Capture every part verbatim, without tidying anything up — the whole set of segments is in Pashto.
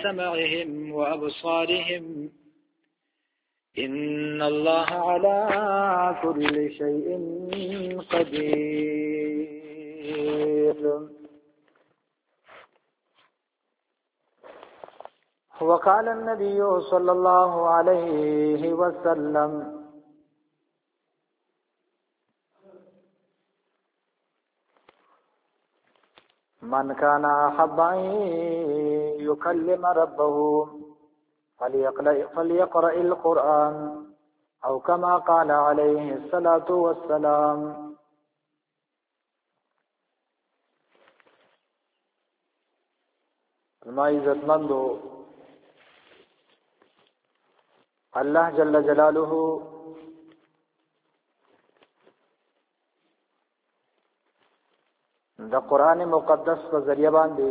سمعهم وأبصارهم إن الله على كل شيء قدير. وقال النبي صلى الله عليه وسلم من كان أحب أن يكلم ربه فليقرأ القرآن أو كما قال عليه الصلاة والسلام. ما عزت مندو الله جل جلاله د قرآن مقدس په ذریعہ باندې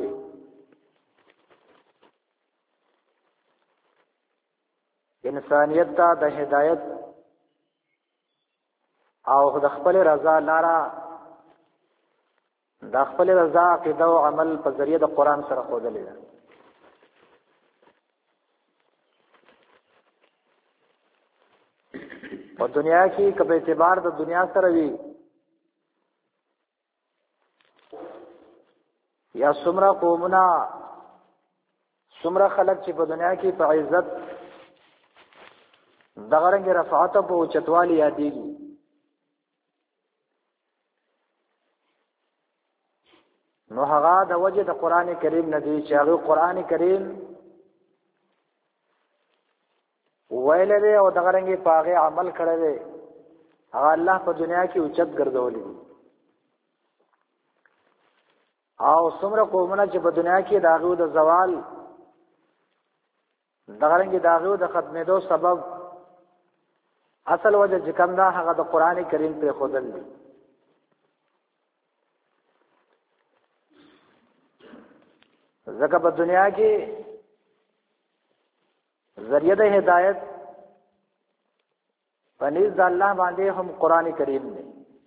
انسانیت ته د هدایت او د خپل رضا لاره د خپل رضا عقیده او عمل په ذریعہ د قرآن سره ښودلې ده. په دنیا کې کله اعتبار د دنیا سره وي یا څومره قومونه څومره خلک چې په دنیا کې په عزت دغه رنګ رفعت او اوچتوالي یادېږي، نو هغه د وجه د قرآن کریم نه دی چې هغه قرآن کریم ویل دی او دغه رنګ په هغه عمل کړی دی، هغه الله په دنیا کې اوچت ګرځولی دی. او څومره قومونه چې په دنیا کې د هغو د زوال دغه رنګ د هغو د ختمېدو سبب اصل وجه چې کوم ده هغه د قرآن کریم پرې ښودل دی. ځکه په دنیا کې ذریعہ د هدایت پنځ د الله باندې هم قرآن کریم دی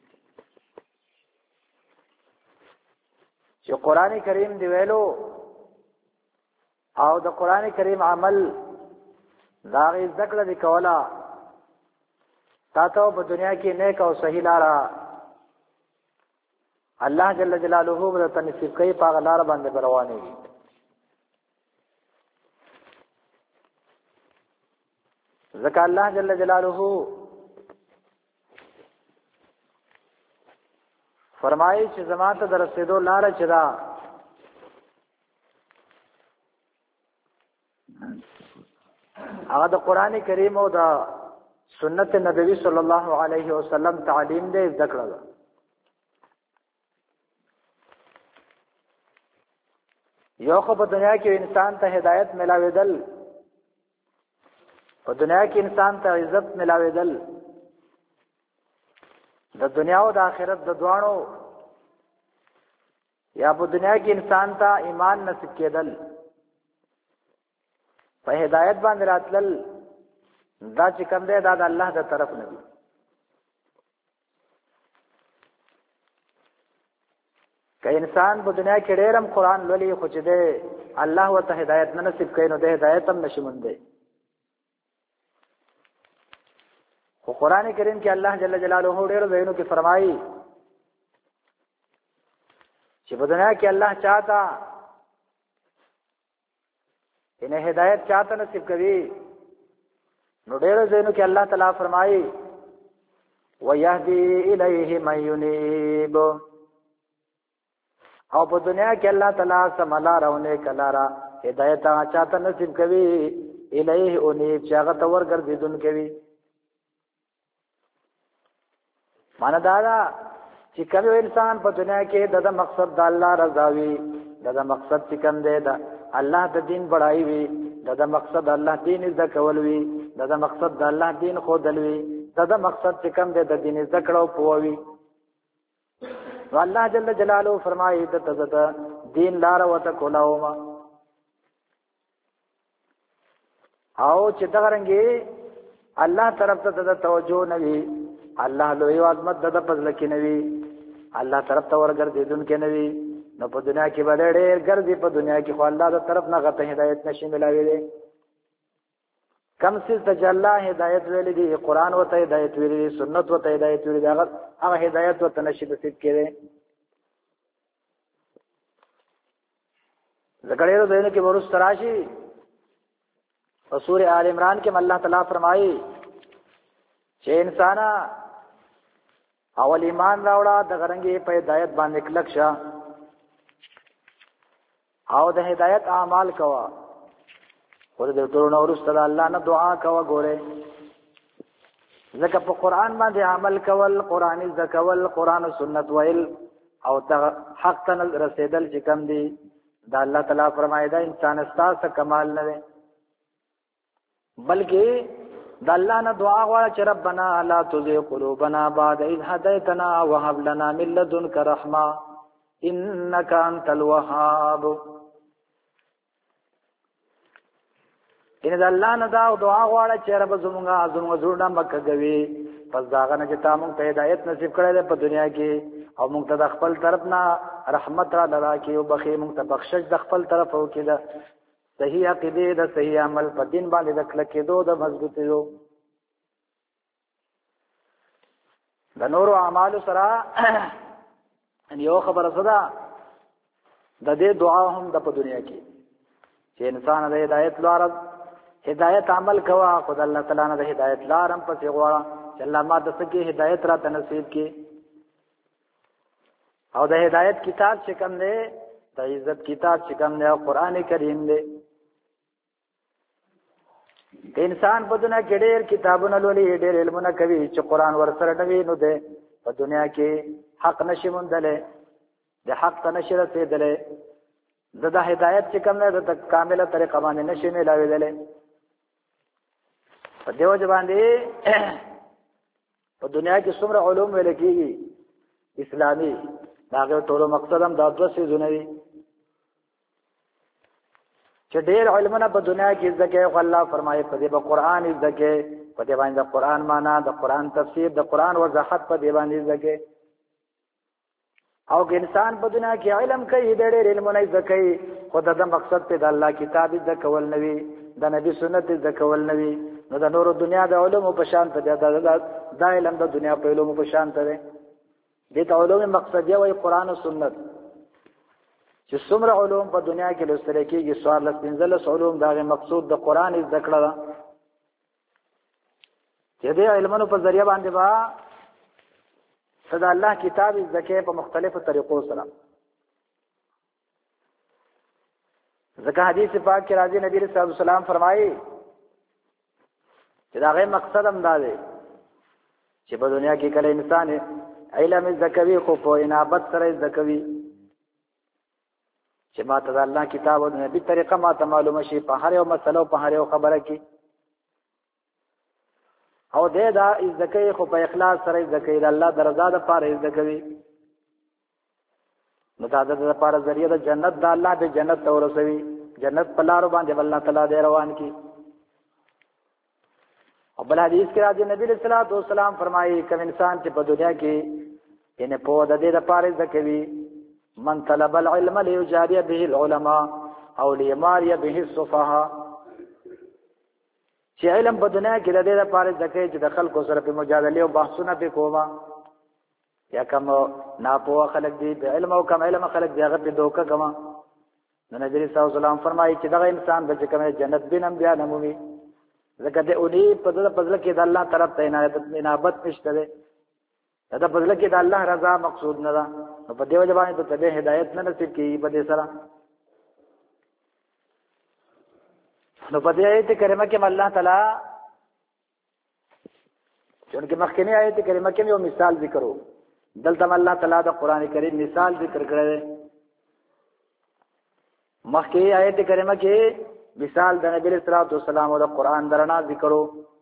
چې قرآن کریم دی ویلو او د قرآن کریم عمل دا غي ذکر دی کولا تاسو په دنیا کې نیک او صحیح لاره الله جل جلاله ورته نصیب کوي، په لاره باندې رواني. ځکه الله جل جلاله فرمایي چې زماته درسېدو لاره چې دا هغه د قرآن کریم او د سنت نبوي صلی الله علیه وسلم تعلیم دې ذکر ده. یو خو په دنیا کې انسان ته هدایت ملاوېدل، په دنیا کې انسان ته عزت ملاوېدل، د دنیا او د آخرت د دواړو، یا په دنیا کې انسان ته ایمان نصیب کېدل، په هدایت باندې راتلل، دا چې کوم دی دا د الله د طرف نه دی. که انسان په دنیا کې ډېر هم قرآن لولي خو چې دی الله ورته هدایت نه نصیب کوي نو د هدایت هم نشي موندی. خو قرآن کریم کې الله جل جلاله ډېر ځایونو کې فرمایي چې په دنیا کې الله چاته ان هدایت چاته نصیب کوي، نو ډېر ځایونو کې الله تعالی فرمایي وَيَهْدِي إِلَيْهِ مَن يُنِيبُ، او په دنیا کې الله تعالی سملا راونه کلارا هدایت چاته نصیب کوي، الیه انیب چاغه تور ګرځیدون کوي. معنا دا دا چې کوم انسان په دنیا کې د مقصد د الله رضا وي، د مقصد چې کوم دی دا الله د دین بڑای وي، د مقصد الله دین زده کول وي، د مقصد د الله دین خودل وي، د مقصد چې کوم دی د دین زده کړو پووي، نو الله جل جلاله فرمایي د تزت دین لار وته کولاوما. او چې دغه رنګي الله طرف ته د توجه نوي، الله لوی عظمت د فضل کې نوي، الله طرف ته ورګرځیدون کې نوي، نو په دنیا کې به ډېر ګرځي په دنیا کې خو الله د طرف نه غته هدایت نشي ملاوي دي کم څه ته الله هدایت ویلي دي قرآن وته هدایت ویلي دي سنت وته هدایت ویلي دي هغه هغه هدایت وته نشي نصیب کړي ذکرېرو دینه کې ورس تراشي او سورہ آل عمران کې الله تعالی فرمایي چې انسان اول ایمان راوړه د غرنګي په هدایت باندې کلک شه او د هدایت اعمال کوا ور دې ټول نو ورسره الله نه دعا کوا ګوره ځکه په قران باندې عمل کول قرآني ذکول قرآن او سنت ویل او حق ته رسیدل چې کم دي دا الله تعالی فرمایي دا انسان ستاسو کمال نه دی بلکې دا الله نه دعا غواړي چې ربنا لا تزغ قلوبنا بعد إذ هديتنا وهب لنا من لدنك رحمة إنك أنت الوهاب ان دا الله نه دا دعا غواړي چې رب زمونږه زمونږ زړه مکه کوي پس داغه نه چې تاسو ته هدایت نصیب کړی په دنیا کې او موږ ته د خپل طرف نه رحمت را لرا کې او بخي موږ ته بخشش د خپل طرف او کې دا صحیح عقیده د صحیح عمل په دین باندې د کلک کېدو د مضبوطېدو د نور اعمال سره یو خبره صدا د دې دعا هم د په دنیا کې چې انسان د هدایت لار هدایت عمل کوا خدای الله تعالی نه د هدایت لار هم پسې غواړه چې الله ما د سکه هدایت را تنصیب کړي او د هدایت کتاب چې کوم دی د عزت کتاب چې کوم دی قرآن کریم دی انسان په دنیا کې ډېر کتابونه لولي ډېر علمونه کوي چې قرآن ورسره نه وي نو دی په دنیا کې حق نشي موندلی د حق ته نشي رسېدلی د د هدایت چې کوم دی د کامله طریقه باندې نشي میلاوېدلی په دې وجه باندې په دنیا کې څومره علوم ویل کېږي اسلامي د هغې ټولو مقصد هم دا دوه څیزونه دي چې ډېر علمونه په دنیا کې زده کوي خو الله فرمایي په دې به قرآن زده کوي په دې باندې د قرآن معنا د قرآن تفسیر د قرآن وضاحت په دې باندې زده کوي او که انسان په دنیا کې علم کوي ډېر علمونه زده کوي خو د مقصد په د الله کتاب زده کول نه وي د نبی سنت زده کول نه وي نو د نورو دنیا د علومو په شان ته دا علم د دنیا په علومو په شان ته دی دې ته علوم مقصدیه وایي قرآن او سنت چې څومره علوم په دنیا کې لوستل کېږي څوارلس پنځلس علوم د هغې مقصود د قرآن زده کړه ده چې دې علمونو په ذریعه باندې به ته د الله کتاب زده کوې په مختلفو طریقو سره ځکه حدیث پاک کې راځي نبی صلی الله علیه وسلم فرمایي چې د هغې مقصد هم دا دی چې په دنیا کې کله انسان علم زده کوي خو په انابت سره زده کوي چې ما ته د الله کتاب او د نبي طریقه ما ته معلومه شي په هر یو مسله په هر یو خبره کې او دې دا زده کوي خو په اخلاص سره زده کوي د الله د رضا لپاره زده کوي نو دا د لپاره ذریعہ د جنت د الله د جنت ته ورسوي جنت په لارو باندې الله تعالی دې روان کی او بل حدیث کې راځي نبی صلی الله علیه وسلم فرمایي کوم انسان چې په دنیا کې ینه په د دې لپاره زده کوي من طلب العلم ليجاري به العلماء او ليماري به السفهاء چې علم په دنیا کې د دې لپاره ځکه چې د خلکو سره په مجادله او بحثونه په کومه یا کوم ناپوه خلک دي په علم او کم علم خلک دی هغه په دوکه کما نو نبی صلی الله علیه وسلم فرمایي چې دغه انسان به چې کوم جنت بینم بیا نمومي ځکه د اونې په دغه فضل کې د الله طرف ته عنایت انابت نشته ده دا په فضل کې د الله رضا مقصود نه ده نو په دې وجه باندې ته به هدایت نه نصیب کیږي په دې سره نو په دې آیت کریمه کې الله تعالی چونکه مخکنی آیت کریمه کې یو مثال ذکرو دلته الله تعالی د قران کریم مثال ذکر کړی دی مخکنی آیت کریمه کې مثال د نبی صلی الله علیه وسلم او د قران درنا ذکرو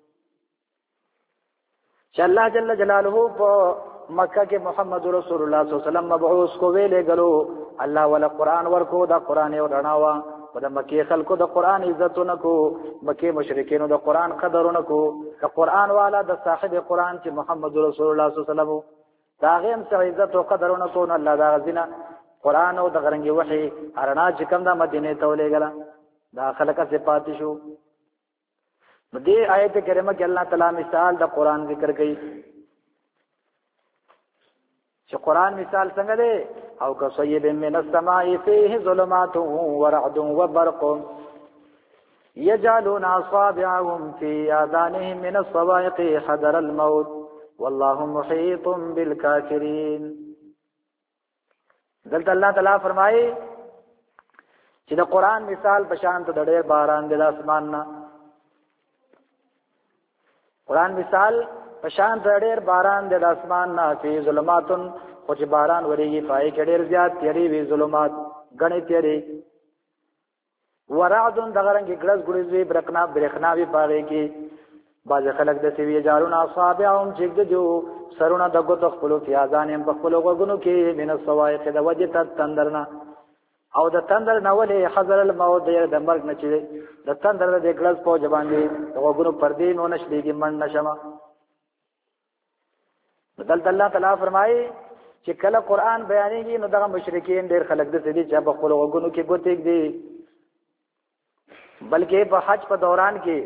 چې الله جل جلاله په مکه کې محمد رسول الله صلی الله علیه وسلم مبعوث کو ویلې غلو الله ولا قران ورکو دا قران یو رڼاوا په د مکه خلکو د قران عزتونه کو مکه مشرکینو د قران قدرونه کو د قران والا د صاحب قران چې محمد رسول الله صلی الله علیه وسلم دا غیم سره عزت او قدرونه کو الله دا غزنه قران او د غرنګي وحي ارنا چې کوم د مدینه ته ولېګلا دا خلک صفات شو. دې آیت کریمه کې الله تعالی مثال د قران ذکر کړي چې قران مثال څنګه دی او کصیب من السماء فيه ظلمات ورعد وبرق يجعلون اصابعهم في اذانهم من الصواعق حذر الموت والله محيط بالكافرين. دلته الله تعالی فرمایي چې د قران مثال په شان ته د ډېر باران د اسمان نه قران مثال په شان ته ډېر باران د اسمان نه فی ظلمات خو چې باران ورېږي پای کې ډېر زیات تیری وی ظلمات غني تیری ورعد دغه رنګ ګړز ګړز وی برقنا برخنا وی پاره کې باز خلک د سوي جارون اصحابهم چې جو سرونه دغه تخپلو کې اذانم په خپلو غوګونو کې من الصواعق د وجه تندرنا او د تندر نه ولې حذر الموت د مرګ نه چې د تندر د ګړز په جوان دي غوګونو پردې نو نشلېږي من نشمه. دلته الله تعالی فرمایي چې کله قران بیانېږي نو دغه مشرکین ډېر خلک د دې چې په خپل وګونو کې ګوتېګ دي بلکې په حج په دوران کې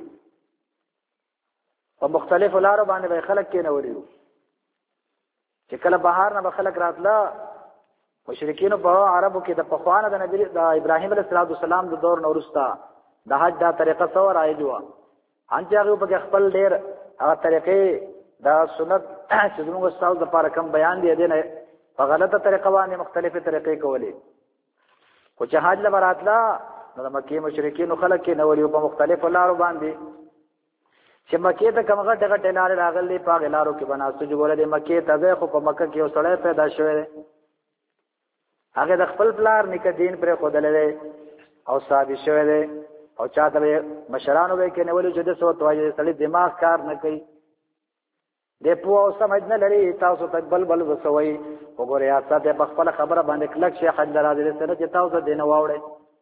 په مختلفو لارو باندې به خلک کې نه وړي چې کله بهار نه به خلک راتله مشرکین په عربو کې د پخوانه د نبی د ابراهیم علیه السلام د دور نو وروسته د حج دا طریقه څو راځي و ان چې هغه په خپل ډېر هغه طریقې دا سنت چې موږ استاد د لپاره کوم بیان دی دینه په غلطه طریقه باندې مختلفه طریقې کولې خو چې حج لبراتلا نو د مکه مشرکین خلک کې نو په مختلفو لارو باندې چې مکه ته کومه ډېر ټلار راغلي په لارو کې بناستو جوړه د مکه ته خو په مکه کې وسړی پیدا شوی هغه د خپل پلار نیکه دین پر خودلې او صاحب شوی دی او چاته مشرانو به کې نو چې د سو توایي سړي دماغ کار نه کوي د پوه او سمجھ نه لري تاسو ته بل بل وسوي وګوره یا ساته په خپل خبره باندې کلک شي حج درازي سره چې تاسو دینه واوړې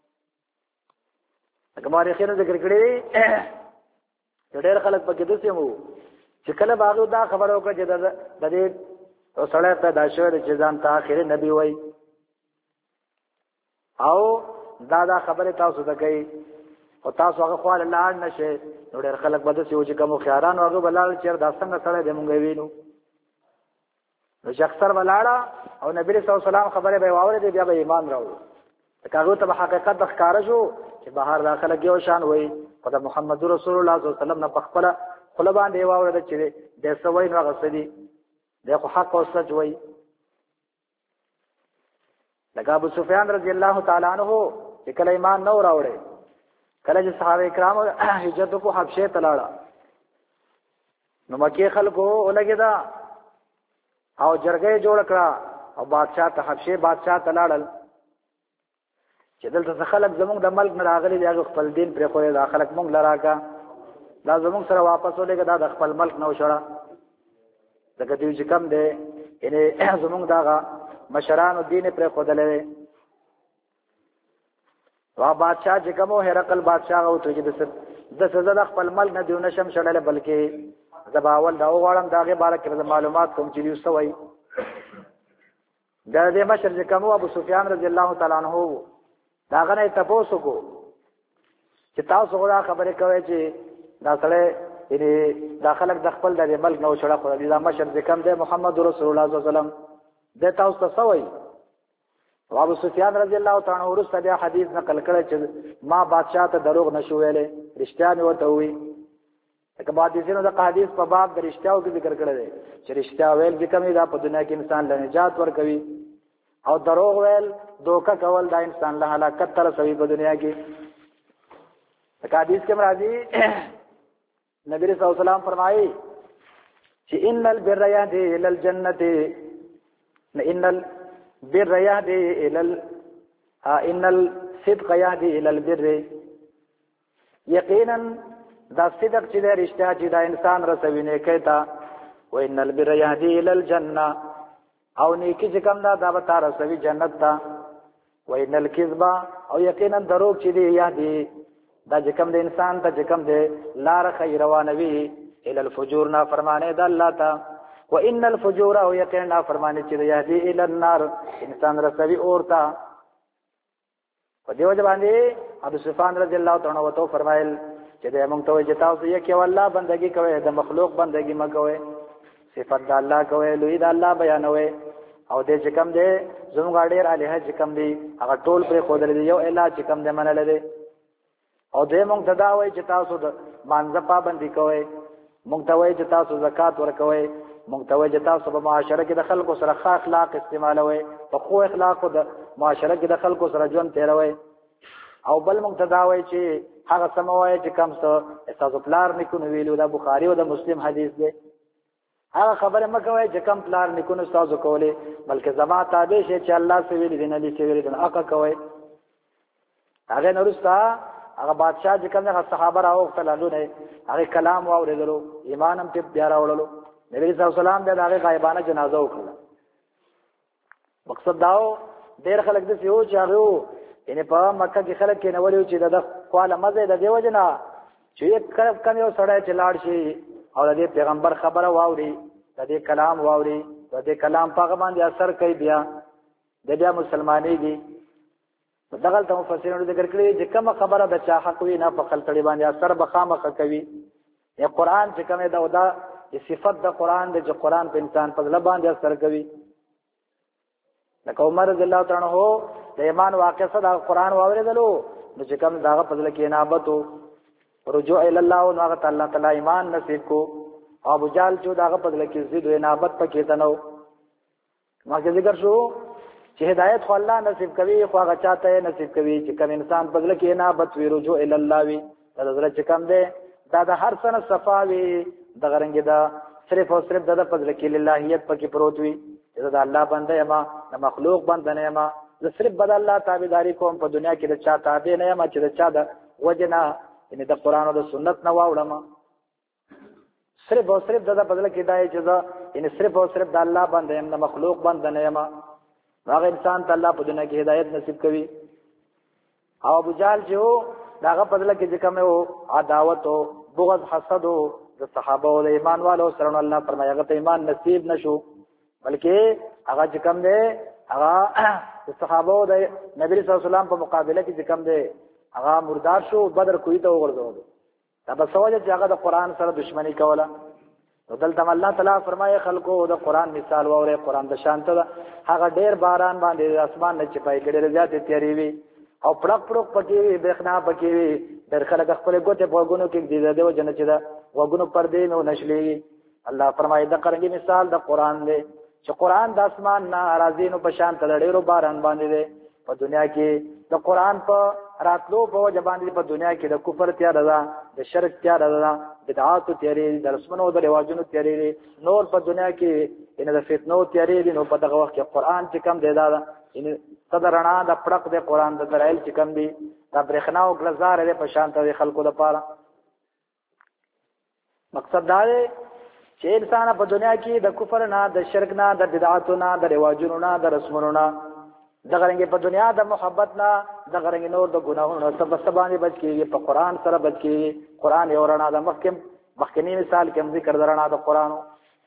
هغه خیر ذکر کړی ډېر خلک پکې دسي مو چې کله باغ دا خبره وکړه چې د دې سړی پیدا شوی چې ځان ته اخر نبی وای او دا دا خبره تاسو ته کوي او تاسو هغه خو لاړ نشئ نو ډېر خلک بده سي چې کوم خیاران هغه بلال چیر دا څنګه سره د مونږ وینو نو شخصر ولاړه او نبی رسول الله سلام خبره به واورې دی بیا به ایمان راوړو هغه ته حقیقت د ښکارا شو چې بهر داخله کې شان وای خدای محمد رسول الله صلی الله علیه وسلم نه پخپله خپل باندې واورې چې د سوي نو غسدي دغه حق او سچ وای لکه ابو سفیان رضی الله تعالی عنہ چې کله ایمان نو راوړې کله چې صحابه کرام هجرت کو حبشه ته لاړه نو مکه خلکو ولګیدا او جرګې جوړ کړه او بادشاہ ته حبشه بادشاہ ته لاړل چې دلته خلک زمونږ د ملک نه راغلي دي خپل دین پر خو دا خلک مونږ لراکا دا زمونږ سره واپس ولګا دا د خپل ملک نو شړه دغه دې چې کم دی یعنی زمونږ دا مشرانو دین پر خو دلې وا بادشاہ چې کومو هرقل بادشاہ او ته چې د سزا د خپل ملک نه دیونه شم شړل بلکې زباول دا وغواړم داغه باره کې معلومات کوم چې یو سوي دا د مشر چې کومو ابو سفیان رضی الله تعالی عنہ دا غنه تاسو کو چې تاسو غواړئ خبره کوي چې دا سره یعنی داخلك د خپل د ملک نو شړه خو دا مشر چې کوم دی محمد رسول الله صلی الله علیه وسلم د تاسو ته سوي او ابو سفیان رضی الله تعالی عنہ ورسته بیا حدیث نقل کړی چې ما بادشاہ ته دروغ نشو ویلې رښتیا مې ورته وی که حدیثونو د حدیث په باب د رښتیاو کې ذکر کړی دی چې رښتیا ویل د کومې دا په دنیا کې انسان له نجات ورکوي او دروغ ویل دوکه کول دا انسان له هلاکت تر رسوي په دنیا کې د حدیث کې مرادي نبی رسول الله سلام فرمایي چې ان البر يهدي الى الجنه ان البر يهدي الى ان الصدق يهدي الى البر یقینا دا صدق چې د رښتیا چې دا انسان رسوي نه کېتا و ان البر يهدي الى الجنه او نیکی چې کوم دا دا به تار رسوي جنت ته و ان الكذب او یقینا دروغ چې دی يهدي دا چې کوم د انسان ته چې کوم دی لار خیر روانوي الى الفجور نا فرمانه د الله ته وان الفجور او یقینا فرمانی چې یهدی الی النار انسان رسوي اورتا په دیو باندې ابو سفیان رضی الله تعالی عنہ تو فرمایل چې د موږ ته چې تاسو یې کې والله بندگی کوي د مخلوق بندگی مکوئ صفات د الله کوي لوی د الله بیانوي او دې چې کوم دې زموږ ډېر الہ چې کوم دې هغه ټول پر خودل دي یو الہ چې کوم دې منل دي او دې موږ ته دا وایي چې تاسو د مانځه پابندي کوئ موږ ته وایي چې تاسو زکات ورکوئ موږ ته وایي چې تاسو په معاشره کې د خلکو سره ښه اخلاق استعمالوي په خو اخلاقو د معاشره کې د خلکو سره ژوند تیروي او بل موږ ته دا وایي چې هغه سموي چې کوم څه تاسو پلار نکونه ویلو د بخاری او د مسلم حدیث دی هغه خبره مکوئ چې کم پلار نکونه تاسو کولې بلکې زما تابع شي چې الله سې ویلي دي نه دي چې ویلي دي اقا کوي هغه نورستا هغه بادشاہ چې کومه صحابه راو خلالونه هغه کلام واورېدلو ایمان هم ته بیا راوړلو نبی صلی الله علیه وسلم د هغه غایبانه جنازه وکړه مقصد داو ډېر خلک د سيو چې هغه یعنی په مکه کې خلک کې نوړیو چې د خپل مزه د دیو جنا چې یک کم یو سړی چې لاړ شي او د پیغمبر خبره واوري د دې کلام واوري د دې کلام په باندې اثر کوي بیا د بیا مسلمانۍ دي دغه ته مفسرینو ذکر کړی چې کومه خبره د چا حق وي نه په خلک باندې اثر بخامه کوي یا قران چې کومه دا ودا صفت د قران د چې قران په انسان په ځل باندې اثر کوي لکه عمر رضی الله تعالی عنہ د ایمان واقع صدا قران واورېدلو نو چې کوم داغه په ځل کې انابت رجوع الى الله او هغه تعالی تعالی ایمان نصیب کو ابو جال چې داغه په ځل کې زید انابت پکې تنو ما کې ذکر شو چې هدایت خو الله نصیب کوي خو هغه چاته نصیب کوي چې کوم انسان په ځل کې انابت وی رجوع الى الله وی دا زړه چې کوم دی دا د هر سنه صفاوي د غرنګ دا صرف او صرف د په ځل کې للهیت پکې پروت وي دا د الله بنده یم د مخلوق بنده نه یم زه صرف بد الله تابعداري کوم په دنیا کې د چا تابع نه یم چې د چا د وجنا ان د قران او د سنت نه واوړم صرف او صرف د بدل کې دای چې دا ان صرف او صرف د الله باندې یم د مخلوق باندې نه یم هغه انسان ته الله په دنیا کې هدایت نصیب کوي او ابو جال چې داغه بدل کې کوم او عداوت او بغض حسد او د صحابه او د ایمان والو سره الله فرمایي هغه ته ایمان نصیب نشو بلکې هغه چې کوم دی هغه د صحابه او د نبی صلی الله علیه وسلم په مقابله کې کوم دی هغه مردار شو بدر کوی ته وګرځول دا به سوجه چې هغه د قران سره دښمنی کوله نو دلته الله تعالی فرمایي خلکو د قران مثال وره قران د شانته هغه ډیر باران باندې اسمان نه چپای کړي زیات تیاری وي او پړق پړق پکې وي بخنا پکې وي در خلک خپل ګوته په وګونو کې دي د وجنه چې دا وګونو پردې نو نشلي الله فرمایي د قرنګي مثال د قران دی چې قران د اسمان نه راځي نو په شان ته ډیرو باران باندې دی په دنیا کې د قران په راتلو په وجه باندې په دنیا کې د کفر تیار ده د شرک تیار ده بدعات تیارې د رسمونو د رواجونو تیارې نور په دنیا کې ان د فتنو تیارې نو په دغه وخت کې قران چې کم دی دا ان صدرنا د پړق د قران د درایل چې کم دی د برېښنا او غلزار د په شان ته خلکو لپاره مقصد دا دی چې انسان په دنیا کې د کفر نه د شرک نه د بدعاتو نه د رواجونو نه د رسمونو نه د غرنګ په دنیا د محبت نه د غرنګ نور د ګناهونو سبب سبانه بچ کیږي په قران سره بچ کیږي قران یو رڼا د مخکم مخکنی مثال کې ذکر درنا د قرانو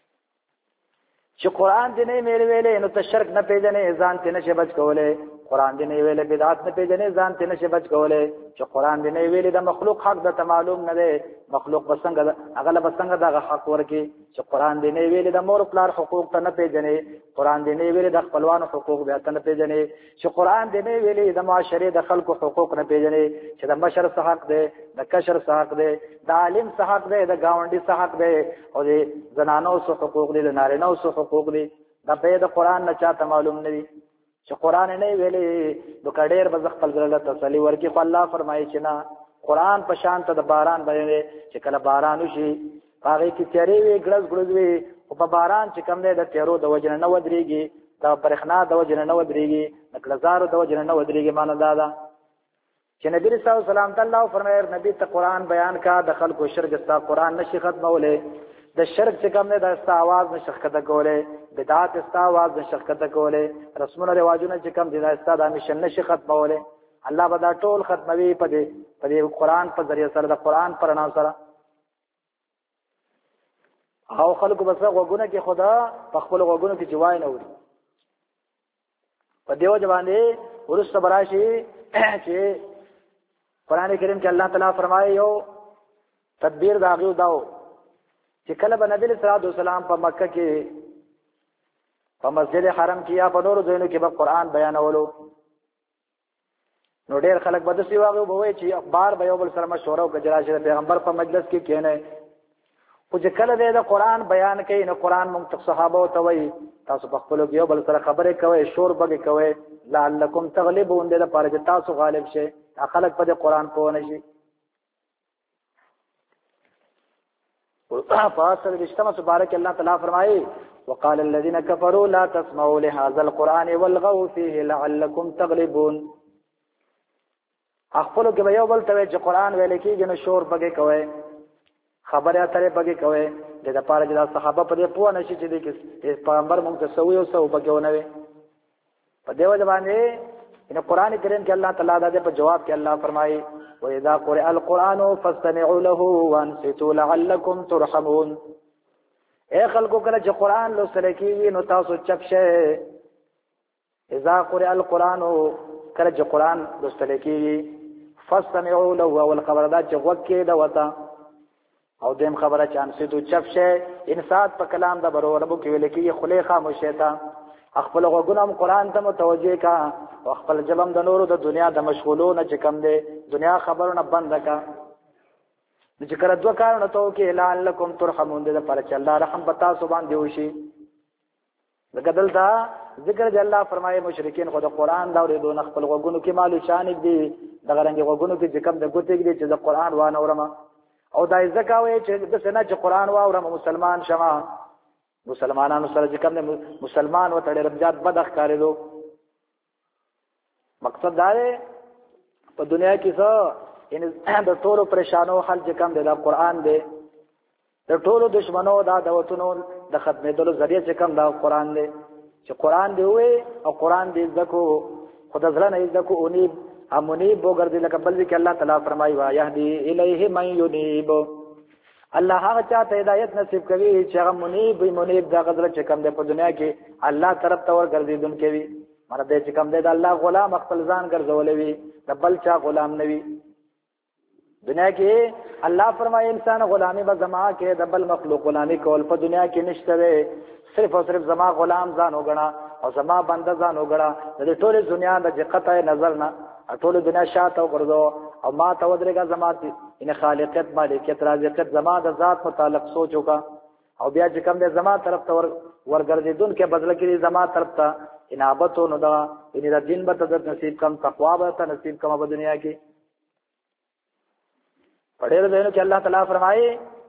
چې قران دې نه مېل ویلې نو ته شرک نه پیژنې ځان ته نشه بچ کولې قران دې نه ویلې بدعت نه پیژنې ځان ته نشه بچ کولې چې قران دې نه ویلې د مخلوق حق د معلوم نه دی مخلوق بسنګ اغله بسنګ د حق ورکی چې قران دې نه ویلې د مور پلار حقوق ته نه پیژنې قران دې نه ویلې د خپلوانو حقوق به ته نه پیژنې چې قران دې نه ویلې د معاشره د خلکو حقوق نه پیژنې چې د مشر څخه حق دی د کشر څخه حق دی د عالم څخه حق دی د گاونډي څخه حق دی او د زنانو څخه حقوق دي د نارینه‌و څخه حقوق دي دا به د قران نه چاته معلوم نه دي چې قران نه ویلې نو کډیر به خپل ځل تسلی ورکی خو الله فرمایي چې نه قران په شان ته د باران باندې چې کله باران وشي هغه کې تیری وي ګړز ګړز وي او په باران چې کم دی د تیرو د وجنه نه ودرېږي د برېښنا د وجنه نه ودرېږي د کلزارو د وجنه نه ودرېږي معنی دا ده چې نبی رسول الله سلام الله فرمایي نبی ته قران بیان کا د خلکو شرک استا قران نشي ختمولې د شرک چې کوم نه د استا आवाज نشي ختمه کوله بدعات استا आवाज نشي ختمه کوله رسمونو رواجونه چې کوم دي د استا د مشن نشي ختموله الله به دا ټول ختموي په دې په دې قران په ذریعہ سره د قران پر نام سره او خلکو بس وګونه کې خدا په خپل وګونو کې جوای نه وړي په دیو ځوانې ورسته براشي چې قران کریم کې الله تعالی فرمایي یو تدبیر داغیو داو چې کله به نبی صلی الله علیه وسلم په مکه کې په مسجد حرم کې یا په نورو ځایونو کې به قران بیانولو نو ډېر خلک به د سی واغو بوي چې اخبار به یو بل سره مشوره او کجراشه پیغمبر په مجلس کې کېنه او چې کله د قران بیان کوي نو قران موږ صحابه او توي تاسو په خپل یو بل سره خبرې کوي شور بګي کوي لعلکم تغلبون د لپاره چې تاسو غالب شئ خلک په قران پوه نشي فاصل اجتماع مبارک الله تعالی فرمایي وقال الذين كفروا لا تسمعوا لهذا القران والغوا فيه لعلكم تغلبون خپل کې به یو بل ته چې قران ویل کېږي نو شور بګي کوي خبره اترې بګي کوي د لپاره چې صحابه په دې پوه نشي چې د پیغمبر موږ ته سوي او سو بګونه وي په دیو باندې ان قران کریم کې الله تعالی دا په جواب کې الله فرمایي واذا قرئ القران فاستمعوا له وانصتوا لعلكم ترحمون اے خلکو کله چې قران لوستل کېږي نو تاسو چپ شئ اذا قرئ القران کله چې قران لوستل کېږي فاستمعوا له اول خبر دا چې وکي دا وتا او دیم خبره چې انصتوا چپ شئ انصات په کلام دا برو رب کې ویل کېږي خله خاموشه تا خپل غوګونم قران ته متوجه کا او خپل جبم د نورو د دنیا د مشغولونه چې کم دي دنیا خبرونه بند کا چې کړه دوه کارونه ته کې لعلکم ترحمون دې پر چې الله رحم پتا سبحان دی وشي لکه دلته ذکر دی الله فرمایي مشرکین خو د قران دا ورېدو نه خپل غوګونو کې مالو شان دي دغه رنګ غوګونو کې چې کم د ګوتې کې چې د قران وانه اورم او دای زکاوي چې د سنا چې قران واورم مسلمان شمه مسلمانانو سره چې کوم مسلمان وته ډېر زیات بد ښکارېدو مقصد دا دی په دنیا کې څه ان د ټولو پریشانو حل چې کوم دی دا قران دی د ټولو دشمنو دا دعوتونو د ختمېدلو ذریعہ چې کوم دا قران دی چې قران دی وې او قران دی ذکو خدای زړه نه ذکو اونیب امنیب وګرځي لکه بل کې الله تعالی فرمایي وا يهدي الیه من ينيب الله هغه چاته هدایت نصیب کوي چې هغه منیب وي منیب دا غذر چې کوم دی په دنیا کې الله طرف ته ورګرځیدون کوي مر دې چې کوم دی د الله غلام خپل ځان ګرځولې وي د بل چا غلام نه وي دنیا کې الله فرمایي انسان غلامی به زما کې د بل مخلوق غلامی کول په دنیا کې نشته وي صرف او صرف زما غلام ځان وګڼا او زما بنده ځان وګڼا د ټوله دنیا د قطع نظر نه ټوله دنیا شاته وګرځو او ما ته ودرېګا زما ان خالقیت مالکیت رازقیت زما د ذات متعلق سوچو کا او بیا چې کوم دې زما طرف ته ورګرځیدون کې بدل کړي زما طرف ته انابت نو دا ان د دین به ته نصیب کم تقوا به ته نصیب کم په دنیا کې پړېل دینو چې الله تعالی فرمایي